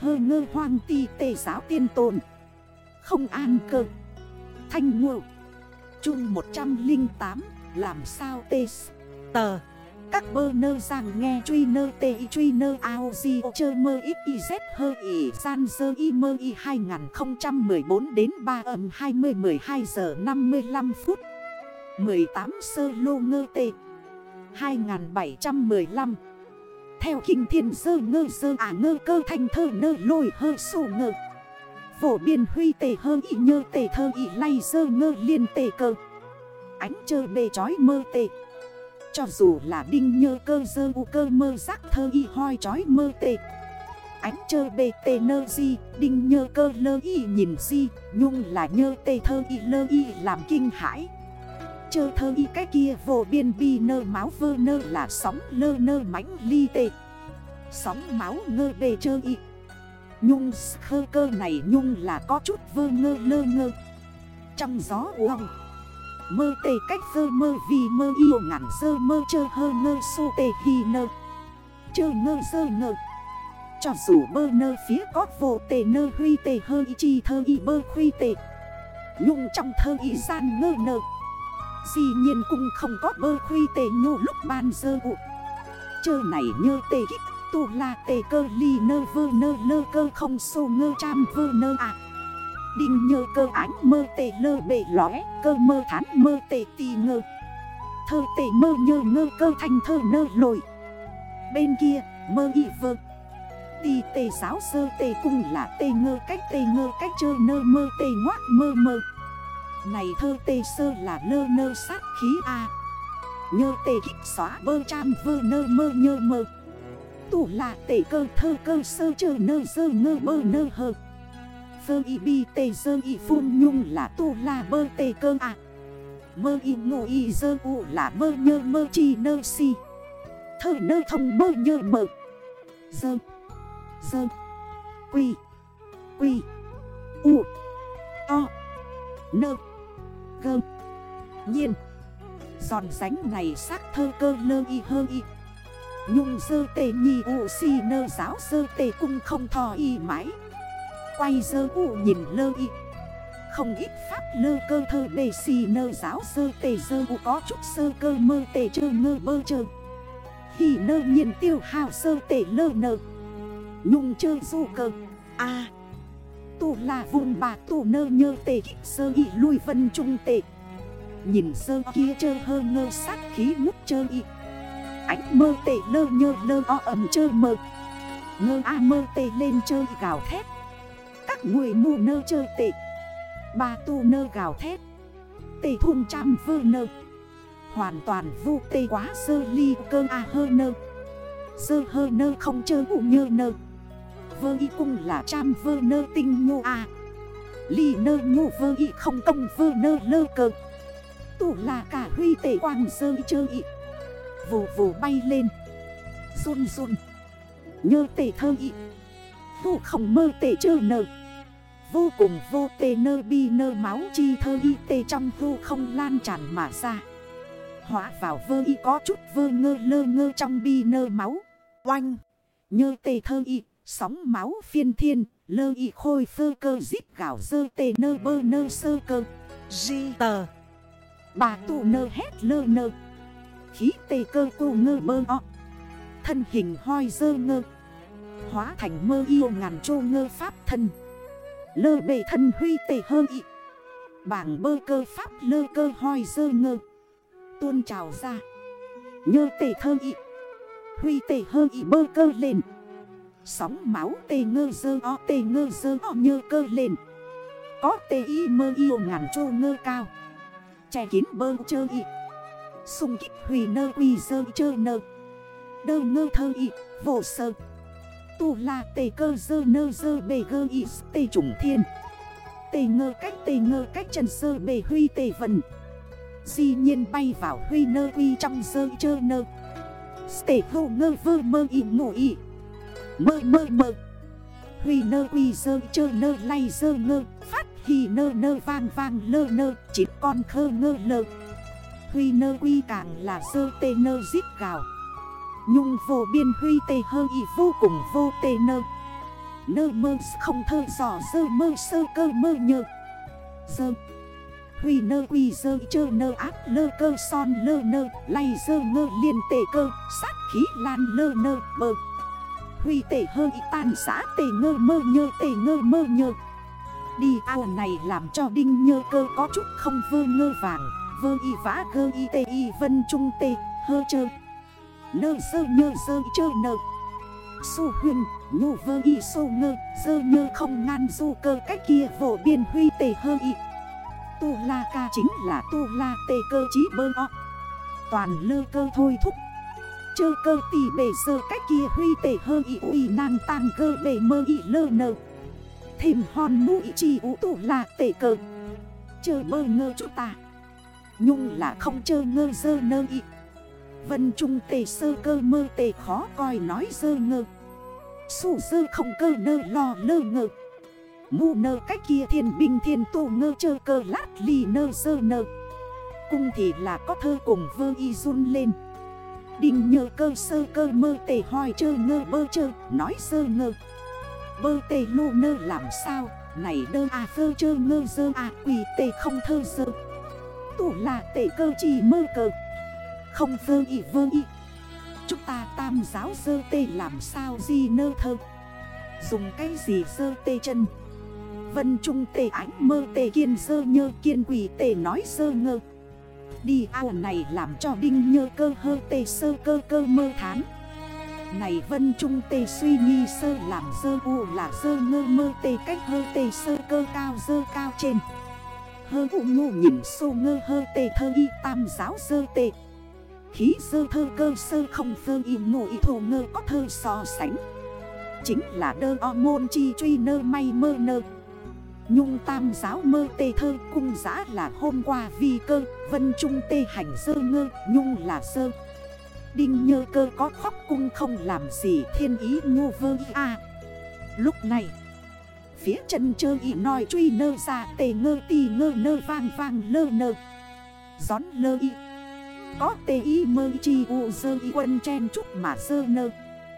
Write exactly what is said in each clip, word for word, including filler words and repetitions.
hơ ngơ hoang ti tề giáo tiên tồn. Không an cơ. Thanh ngộ. Chung một trăm lẻ tám. Làm sao tê tờ. Các bơ nơ rằng nghe truy nơ tê y truy nơ ao di ô chơ mơ ít y z hơ y san dơ y mơ y hai không một bốn đến ba âm hai mươi mười hai giờ năm mươi lăm phút mười tám sơ lô ngơ tê hai bảy một lăm. Theo kinh thiên dơ ngơ dơ à ngơ cơ thành thơ nơ lôi hơ sổ ngơ. Phổ biên huy tê hơ y nhơ tê thơ y lay dơ ngơ liên tê cơ. Ánh chơ bê chói mơ tê. Cho dù là đinh nhơ cơ dơ u cơ mơ giác thơ y hoi chói mơ tê. Ánh chơ bê tê nơ di, đinh nhơ cơ lơ y nhìn di. Nhung là nhơ tê thơ y lơ y làm kinh hãi. Chơ thơ y cái kia vô biên bi nơ máu vơ nơ là sóng lơ nơ mãnh ly tê. Sóng máu ngơ bê chơ y. Nhung khơ cơ này nhung là có chút vơ ngơ lơ ngơ. Trong gió uong. Mơ tê cách vơ mơ vì mơ yêu ngắn dơ mơ chơ hơ ngơ su tê hi nơ. Chơ ngơ dơ ngơ. Cho dù bơ nơ phía có vô tê nơ huy tê hơ y chi thơ y bơ khuy tê. Nhung trong thơ y gian ngơ nơ. Dĩ nhiên cũng không có bơ khuy tê nhô lúc ban dơ ụ. Chơ này nhơ tê kích tù là tê cơ ly nơ vơ nơ lơ cơ không sô ngơ trăm vơ nơ à. Đinh nhơ cơ ánh mơ tê lơ bể lóe. Cơ mơ thán mơ tê tì ngơ. Thơ tê mơ nhơ ngơ cơ thành thơ nơ lội. Bên kia mơ y vơ. Tì tê giáo sơ tê cung là tê ngơ cách tê ngơ cách chơ nơ mơ tê ngoác mơ mơ. Này thơ tê sơ là lơ nơ sát khí a. Nhơ tê kích xóa bơ trăm vơ nơ mơ nhơ mơ. Tủ là tê cơ thơ cơ sơ chơ nơ dơ ngơ bơ nơ hơ. Vơ y bi tê dơ y phun nhung là tu là bơ tê cơ à. Mơ y ngộ y dơ u là mơ nhơ mơ chi nơ si. Thơ nơ thông mơ nhơ mơ. Dơ. Dơ. Quy. Quy. U. To. Nơ. Gơ. Nhiên. Giòn ránh này sắc thơ cơ lơ y hơ y. Nhung dơ tê nhi u si nơ giáo dơ tê cung không thò y mãi. Quay dơ u nhìn lơ y. Không ít pháp lơ cơ thơ bề xì nơ giáo dơ tê dơ u có chút sơ cơ mơ tê chơ ngơ bơ chơ. Hì nơ nhiên tiêu hào sơ tê lơ nơ. Nhung chơ du cơ. À. Tu là vùng bà tu nơ nhơ tê kích sơ y lui vân trung tê. Nhìn sơ kia chơ hơ ngơ sát khí ngút chơ y. Ánh mơ tê lơ nhơ lơ o ẩm chơ mơ. Ngơ a mơ tê lên chơi gào thét. Các người mù nơ chơi tệ. Ba tu nơ gào thét. Tê thun trăm vơ nơ. Hoàn toàn vu tê quá sơ ly cơ a hơ nơ. Sơ hơ nơ không chơ ụ nhơ nơ. Vơ y cung là trăm vơ nơ tinh nhô a. Ly nơ nhô vơ y không công vơ nơ lơ cơ. Tủ là cả huy tê quang sơ y chơ y. Vù vù bay lên. Run run. Nhơ tê thơ y. Vụ không mơ tê chơ nơ. Vô cùng vô tê nơ bi nơ máu chi thơ y tê trong vụ không lan tràn mà ra. Hóa vào vơ y có chút vơ ngơ lơ ngơ trong bi nơ máu. Oanh. Nhơ tê thơ y. Sóng máu phiên thiên. Lơ y khôi phơ cơ giít gạo dơ tê nơ bơ nơ sơ cơ. Di tờ. Bà tụ nơ hét lơ nơ. Khí tê cơ cô ngơ bơ o. Thân hình hoi dơ ngơ. Hóa thành mơ yêu ngàn chô ngơ pháp thân. Lơ bề thân huy tê hơ y. Bảng bơ cơ pháp lơ cơ hoi dơ ngơ. Tuôn trào ra. Nhơ tê thơ y. Huy tê hơ y bơ cơ lên. Sóng máu tê ngơ dơ o tê ngơ dơ o nhơ cơ lên. Có tê y mơ yêu ngàn chô ngơ cao. Che kín bơ chơ y. Xung kích hủy nơ quy dơ chơ nơ. Đơ ngơ thơ y vô sơ. Tu là tê cơ dơ nơ dơ bề gơ y tê trùng thiên. Tê ngơ cách tê ngơ cách chân dơ bề huy tê vần. Di nhiên bay vào huy nơ quy trong dơ chơ nơ. Tê hô ngơ vơ mơ y ngủ y. Mơ mơ mơ. Huy nơ quy dơ chơ nơ lay dơ ngơ. Phát hì nơ nơ vang vang lơ nơ. Chín con khơ ngơ lơ. Huy nơ quy càng là dơ tê nơ giít gào. Nhung vô biên huy tê hơ y vô cùng vô tê nơ. nơ mơ không thơ giỏ dơ mơ sơ cơ mơ nhơ dơ huy nơ quy dơ chơ nơ áp lơ cơ son lơ nơ lay dơ ngơ liên tệ cơ sát khí lan lơ nơ bơ huy tệ hơ y tan xã tệ ngơ mơ nhơ tệ ngơ mơ nhơ. Đi ao này làm cho đinh nhơ cơ có chút không vơ ngơ vàng. Vơ y vã gơ y tê y vân trung tê hơ chơ nơ sơ nhơ sơ chơ nơ su huyên nhu vơ y sô ngơ dơ nhơ không ngăn du cơ cách kia vổ biên huy tê hơ y. Tu la ca chính là tu la tê cơ chí bơ o. Toàn lơ cơ thôi thúc chơ cơ tì bề sơ cách kia huy tê hơ y uy nàng tàng gơ bề mơ y lơ nơ. Thêm hòn mũi chi ủ tu la tê cơ chơ bơ ngơ chút ta. Nhung là không chơ ngơ dơ nơ y. Vân trung tê sơ cơ mơ tê khó coi nói dơ ngơ. Sủ dơ không cơ nơ lo lơ ngơ. Mù nơ cách kia thiên binh thiên tô ngơ chơ cơ lát ly nơ dơ nơ. Cung thì là có thơ cùng vơ y run lên. Đình nhờ cơ sơ cơ mơ tê hoi chơ ngơ bơ chơ nói dơ ngơ. Bơ tê lô nơ làm sao này đơ à phơ chơ ngơ dơ à quỷ tê không thơ dơ. Tủ là tệ cơ chỉ mơ cơ không vơ y vơ y. Chúng ta tam giáo dơ tê làm sao gì nơ thơ. Dùng cái gì dơ tê chân. Vân trung tê ánh mơ tê kiên dơ nhơ kiên quỷ tê nói dơ ngơ. Đi ao này làm cho đinh nhơ cơ hơ tê sơ cơ cơ mơ thán. Này vân trung tê suy nghi sơ làm dơ u là dơ ngơ mơ tê cách hơ tê sơ cơ cao dơ cao trên. Hơ u ngu nhìn sô ngơ hơ tê thơ y tam giáo dơ tê. Khí dơ thơ cơ sơ không phơ y ngụ y thổ ngơ có thơ so sánh. Chính là đơ o môn chi truy nơ may mơ nơ. Nhung tam giáo mơ tê thơ cung giã là hôm qua vi cơ. Vân trung tê hành dơ ngơ nhung là dơ. Đinh nhơ cơ có khóc cung không làm gì thiên ý ngô vơ y à. Lúc này phía chân chơ y nói truy nơ ra tê ngơ tì ngơ nơ vang vang lơ nơ. Gión lơ y có tê y mơ chi u dơ y quân chen chút mà dơ nơ.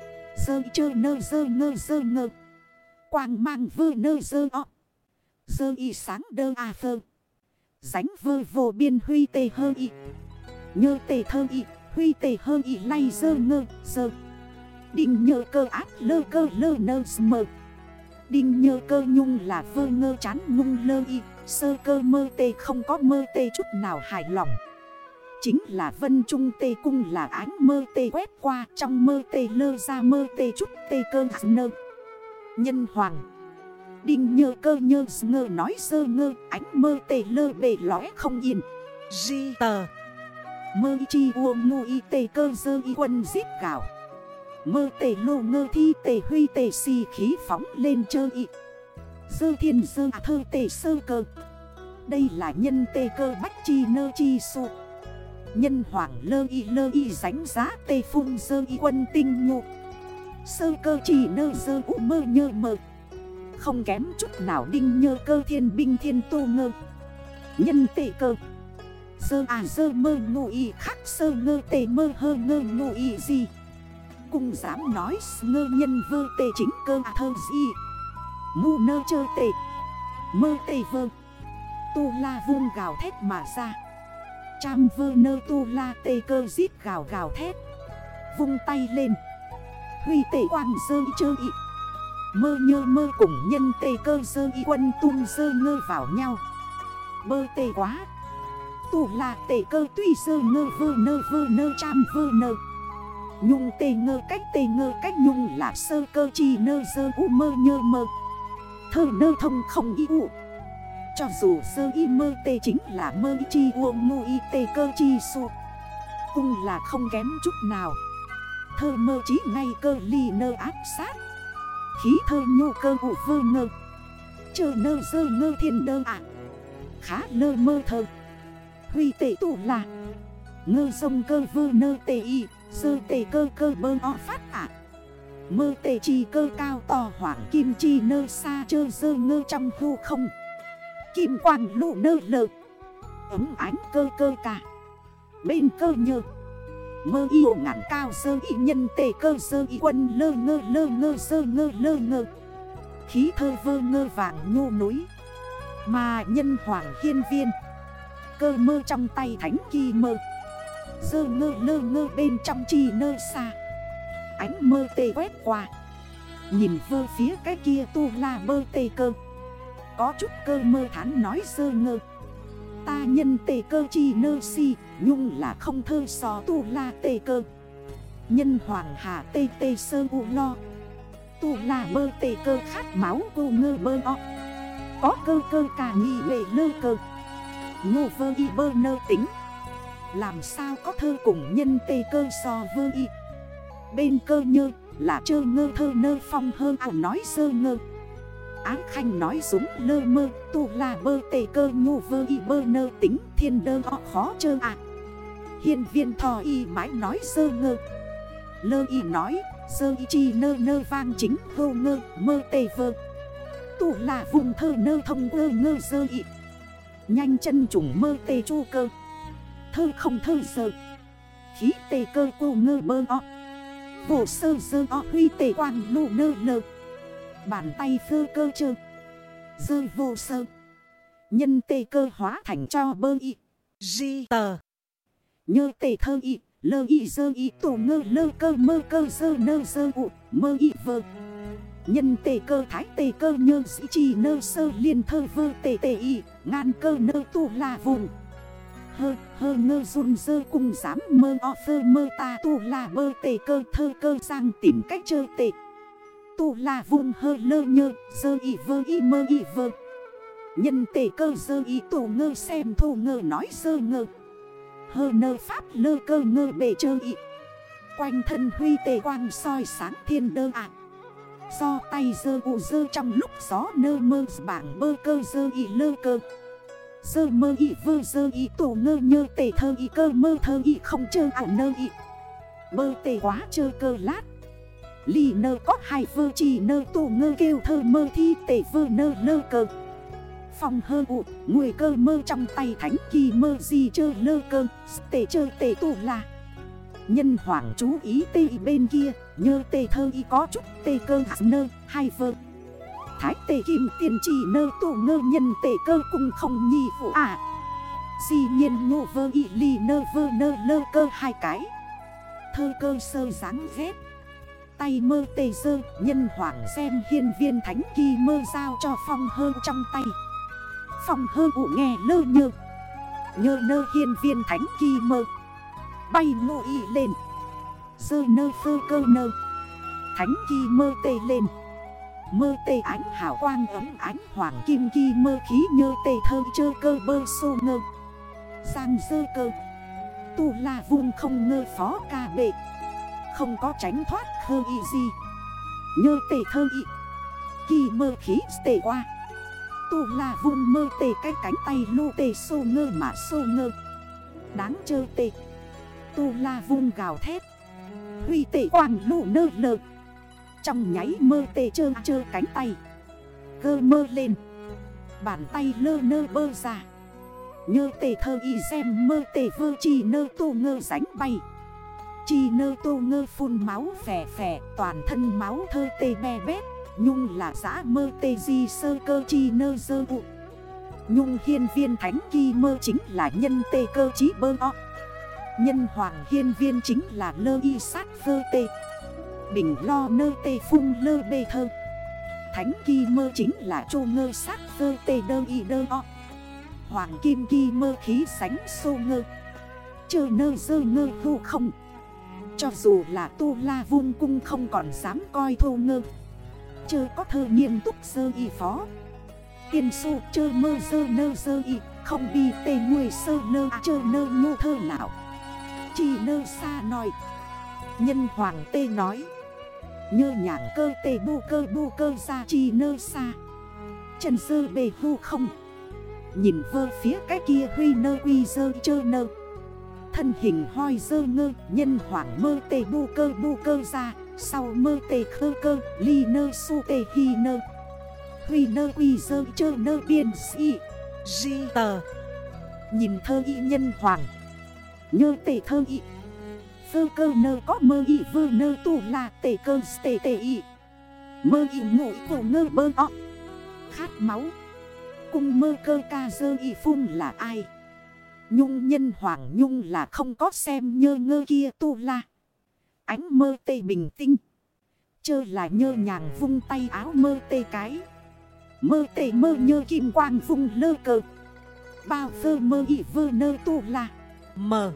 Dơ y chơ nơ dơ ngơ dơ ngơ. Quang mang vơ nơ dơ o. Dơ y sáng đơ à phơ. Dánh vơ vô biên huy tê hơ y. Nhơ tê thơ y. Huy tê hơ y lay dơ ngơ dơ. Đinh nhơ cơ áp lơ cơ lơ nơ mơ. Đinh nhơ cơ nhung là vơ ngơ chán ngung lơ y. Sơ cơ mơ tê không có mơ tê chút nào hài lòng. Chính là vân trung tê cung là ánh mơ tê quét qua. Trong mơ tê lơ ra mơ tê chút tê cơ nơ. Nhân hoàng đinh nhơ cơ nhơ ngơ nói sơ ngơ. Ánh mơ tê lơ bề lóe không yên. Di tờ mơ chi u ngô y tê cơ dơ y quân giết gạo. Mơ tê lô ngơ thi tê huy tê si khí phóng lên chơ y. Dơ thiên dơ à thơ tê sơ cơ. Đây là nhân tê cơ bách chi nơ chi su. Nhân hoàng lơ y lơ y ránh giá tê phun dơ y quân tinh ngộ. Sơ cơ chỉ nơ dơ u mơ nhơ mơ. Không kém chút nào đinh nhơ cơ thiên binh thiên tô ngơ. Nhân tê cơ dơ à dơ mơ ngô y khắc sơ ngơ tê mơ hơ ngơ ngô y gì. Cung dám nói ngơ nhân vơ tê chính cơ à thơ gì. Mù nơ chơ tê mơ tê vơ. Tu la vuông gào thét mà ra. Cham vơ nơ tu la tê cơ giết gào gào thét. Vung tay lên. Huy tê quang dơ y chơ y. Mơ nhơ mơ cùng nhân tê cơ dơ y quân tung dơ ngơ vào nhau. Bơ tê quá. Tu la tê cơ tuy dơ ngơ vơ nơ vơ nơ cham vơ nơ. Nhung tê ngơ cách tê ngơ cách nhung là sơ cơ chi nơ dơ u mơ nhơ mơ. Thơ nơ thông không y u. Cho dù sơ y mơ tê chính là mơ y chi u ngô y tê cơ chi su. Cung là không kém chút nào. Thơ mơ chí ngay cơ ly nơ áp sát. Khí thơ nhô cơ ụ vơ ngơ. Chơ nơ dơ ngơ thiên đơ ạ. Khá lơ mơ thơ. Huy tê tụ là ngơ sông cơ vơ nơ tê y. Sơ tê cơ cơ bơ o phát ạ. Mơ tê chi cơ cao to hoảng kim chi nơ xa chơ dơ ngơ trong hư không. Kim quang lụ nơ lờ. Ấm ánh cơ cơ cả. Bên cơ nhơ. Mơ yêu ngạn cao sơ y nhân tê cơ sơ y quân lơ ngơ lơ ngơ sơ ngơ lơ ngơ. khí thơ vơ ngơ vàng nhô núi. Mà nhân hoàng hiên viên cơ mơ trong tay thánh kỳ mơ, dơ ngơ lơ ngơ bên trong chi nơ xa. Ánh mơ tê quét qua, nhìn vơ phía cái kia tu la bơ tê cơ. Có chút cơ mơ thán nói dơ ngơ, ta nhân tê cơ chi nơ si, nhung là không thơ so tu la tê cơ. Nhân hoàng hà tê tê sơ u lo, tu la bơ tê cơ khát máu cô ngơ bơ o. Có cơ cơ cả nghị lệ lơ cơ, ngô vơ y bơ nơ tính. Làm sao có thơ cùng nhân tê cơ so vơ y. Bên cơ nhơ là chơ ngơ thơ nơ phong hơn ảo nói sơ ngơ. Áng khanh nói súng lơ mơ, tu là bơ tê cơ ngô vơ y bơ nơ tính thiên đơ o khó chơ ạ. À. Hiên viên thò y mãi nói sơ ngơ. Lơ y nói sơ y chi nơ nơ vang chính hô ngơ mơ tê vơ. Tu là vùng thơ nơ thông ơ ngơ sơ y. Nhanh chân trùng mơ tê chu cơ, thơ không thơ sơ. Khí tê cơ cô ngơ bơ o, vô sơ sơ o huy tê quang lụ nơ lơ. Bàn tay phơ cơ chơ, rơi vô sơ. Nhân tê cơ hóa thành cho bơ y. Di tờ nhơ tê thơ y, lơ y dơ y tổ ngơ lơ cơ mơ cơ dơ nơ dơ ụ, mơ y vơ. Nhân tê cơ thái tê cơ nhơ dĩ chi nơ sơ liên thơ vơ tê tê y, ngàn cơ nơ tu la vùng. Hơ hơ ngơ run dơ cung dám mơ o phơ mơ ta tu la bơ tê cơ thơ cơ sang tìm cách chơ tê. Tu la vùng hơ lơ nhơ dơ y vơ y mơ y vơ. Nhân tê cơ dơ y tổ ngơ xem thô ngơ nói dơ ngơ. Hơ nơ pháp lơ cơ ngơ bề chơ y. Quanh thân huy tê quang soi sáng thiên đơ ạ. À. Do tay dơ u dơ trong lúc gió nơ mơ bảng bơ cơ dơ y lơ cơ. Dơ mơ y vơ dơ y tổ ngơ nhơ tê thơ y cơ mơ thơ y không chơ ảo nơ y. Bơ tê quá chơ cơ lát. Lì nơ có hai vơ chỉ nơ tổ ngơ kêu thơ mơ thi tê vơ nơ lơ cơ. Phong hơ ụ người cơ mơ trong tay thánh kỳ mơ gì chơ lơ cơ. Tê chơ tê tổ là. Nhân hoàng chú ý tê bên kia, nhơ tê thơ y có chút tê cơ hạ nơ, hai vơ. Thái tê kim tiền chỉ nơ tổ ngơ nhân tê cơ cùng không nhi vụ à. Di nhiên ngô vơ y ly nơ vơ nơ lơ cơ hai cái. Thơ cơ sơ dáng ghét. Tay mơ tê dơ, nhân hoàng xem hiên viên thánh kỳ mơ giao cho phong hơ trong tay. Phong hơ ụ nghe lơ nhơ. Nhơ nơ hiên viên thánh kỳ mơ. Bay ngô y lên, dơ nơ phơ cơ nơ. Thánh kỳ mơ tê lên. Mơ tê ánh hào quang ấm ánh hoàng kim kỳ mơ khí nhơ tê thơ chơ cơ bơ sô ngơ. Giang dơ cơ. Tu la vùng không ngơ phó ca bệ. Không có tránh thoát khơ y gì. Nhơ tê thơ y. Kỳ mơ khí tê qua. Tu la vùng mơ tê cái cánh tay lô tê sô ngơ mà sô ngơ. Đáng chơ tê. Tu la vung gào thét. Huy tê quang lụ nơ lơ. Trong nháy mơ tê chơ chơ cánh tay. Cơ mơ lên. Bàn tay lơ nơ bơ ra. Nhơ tê thơ y xem mơ tê vơ chi nơ tô ngơ ránh bay. Chi nơ tô ngơ phun máu phè phè. Toàn thân máu thơ tê be bét. Nhung là giã mơ tê di sơ cơ chi nơ dơ ụ. Nhung hiên viên thánh kỳ mơ chính là nhân tê cơ chí bơ o. Nhân hoàng hiên viên chính là lơ y sát phơ tê. Bình lo nơ tê phung lơ bê thơ. Thánh kỳ mơ chính là chô ngơ sát phơ tê đơ y đơ o. Hoàng kim kỳ mơ khí sánh sô ngơ. Chơ nơ dơ ngơ thu không. Cho dù là tu la vung cung không còn dám coi thô ngơ. Chơ có thơ nghiêm túc dơ y phó. Tiên su chơ mơ dơ nơ dơ y. Không bi tê người sơ nơ chơ nơ ngô thơ nào. Chỉ nơ xa nói. Nhân hoàng tê nói. Nhơ nhàng cơ tê bu cơ bu cơ ra chi nơ xa. Trần dơ bề hư không. Nhìn vơ phía cái kia huy nơ quy dơ chơ nơ. Thân hình hoi dơ ngơ. Nhân hoàng mơ tê bu cơ bu cơ ra. Sau mơ tê khơ cơ ly nơ su tê hi nơ. Huy nơ quy dơ chơ nơ biên si. Di tờ nhìn thơ y nhân hoàng. Nhơ tê thơ y. Phơ cơ nơ có mơ y vơ nơ tu là tê cơ tê tê y. Mơ y ngụy cổ ngơ bơ o. Khát máu. Cung mơ cơ ca dơ y phun là ai? Nhung nhân hoàng nhung là không có xem nhơ ngơ kia tu la. Ánh mơ tê bình tinh. Chơ là nhơ nhàng vung tay áo mơ tê cái. Mơ tê mơ nhơ kim quang vung lơ cờ. Bao phơ mơ y vơ nơ tu la. Mờ.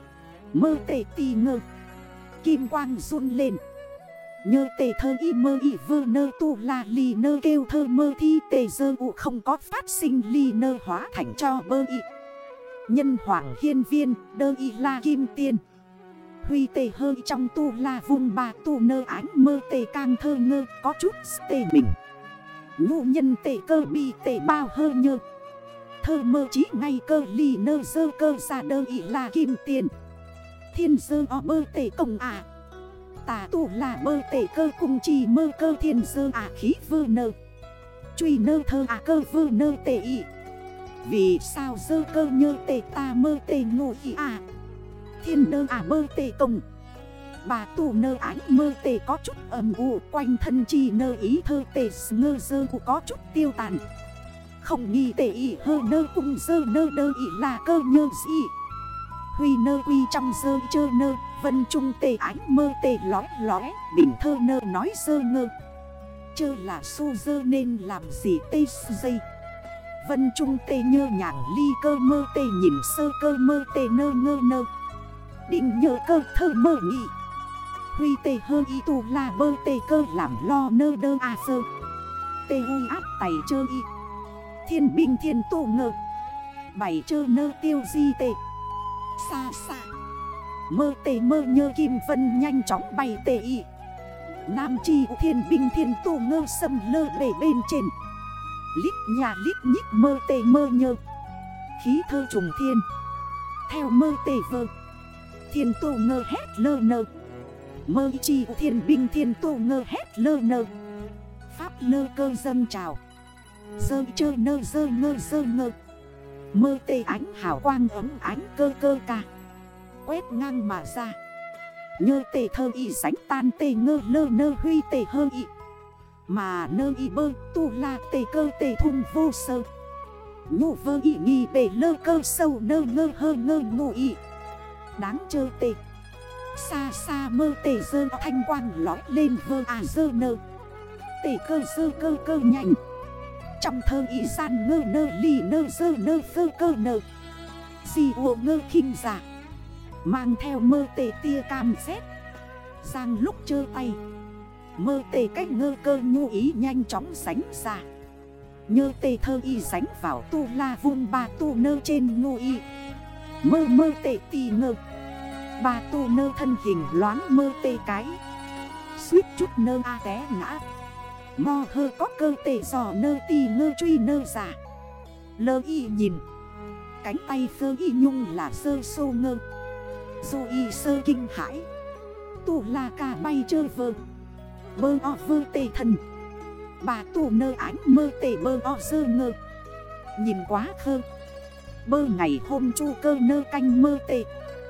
Mơ tê tì ngơ. Kim quang run lên. Nhơ tê thơ y mơ y vơ nơ tu la ly nơ kêu thơ mơ thi tê dơ ụ không có phát sinh ly nơ hóa thành cho bơ y. Nhân hoàng hiên viên đơ y la kim tiên. Huy tê hơi trong tu la vung ba tu nơ ánh mơ tê càng thơ ngơ có chút tê mình. Ngu nhân tê cơ bi tê bao hơ nhơ. Thơ mơ chí ngay cơ ly nơ dơ cơ ra đơ y la kim tiên. Thiên dơ o bơ tê công à. Tà tu là bơ tê cơ cùng chỉ mơ cơ thiên dơ à khí vơ nơ. Truy nơ thơ à cơ vơ nơ tê y. Vì sao dơ cơ nhơ tê ta mơ tê ngộ y à. Thiên đơ à bơ tê công. Bà tù nơ ánh mơ tê có chút âm u. Quanh thân chi nơ ý thơ tê ngơ dơ u có chút tiêu tàn. Không nghi tê y hơ nơ cùng dơ nơ đơ y là cơ nhơ gì. Huy nơ quy trong dơ chơ nơ. Vân trung tê ánh mơ tê lói lói. Bình thơ nơ nói dơ ngơ. Chơ là su dơ nên làm gì tê dây. Vân trung tê nhơ nhàng ly cơ mơ tê nhìn sơ cơ mơ tê nơ ngơ nơ. Định nhờ cơ thơ mơ nghị. Huy tê hơ y tu là bơ tê cơ làm lo nơ đơ à sơ. Tê huy áp tay chơ y. Thiên binh thiên tu ngơ. Bảy chơ nơ tiêu di tê. Xa xa. Mơ tê mơ nhơ kim vân nhanh chóng bay tê y. Nam chi thiên binh thiên tu ngơ sâm lơ bể bên trên. Lít nhà lít nhít mơ tê mơ nhơ. Khí thơ trùng thiên. Theo mơ tê vơ. Thiên tu ngơ hét lơ nơ. Mơ chi thiên binh thiên tu ngơ hét lơ nơ. Pháp lơ cơ dâng trào. Dơ chơ nơ dơ ngơ dơ ngơ. Mơ tê ánh hào quang ấm ánh cơ cơ ca. Quét ngang mà ra. Nhơ tê thơ y sánh tan tê ngơ lơ nơ huy tê hơ y. Mà nơ y bơ tu la tê cơ tê thun vô sơ. Nhụ vơ y nghi bể lơ cơ sâu nơ ngơ hơ ngơ ngụ y. Đáng chơ tê. Xa xa mơ tê dơ thanh quang lói lên vơ à dơ nơ. Tê cơ dơ cơ cơ nhanh. Trong thơ y gian ngơ nơ ly nơ dơ nơ phơ cơ nơ. Di ồ ngơ khinh giả. Mang theo mơ tê tia cam xét. Giang lúc chơ tay. Mơ tê cách ngơ cơ nhu ý nhanh chóng sánh ra. Nhơ tê thơ y sánh vào tu la vung ba tu nơ trên ngu y. Mơ mơ tê tì ngơ. Ba tu nơ thân hình loáng mơ tê cái. Suýt chút nơ a té ngã. Mò hơ có cơ tê giò nơ tì ngơ truy nơ giả. Lơ y nhìn. Cánh tay phơ y nhung là sơ sô ngơ. Dù y sơ kinh hãi. Tu la ca bay chơ vơ. Bơ o vơ tê thần. Bà tu nơ ánh mơ tê bơ o dơ ngơ. Nhìn quá khơ. Bơ ngày hôm chu cơ nơ canh mơ tê.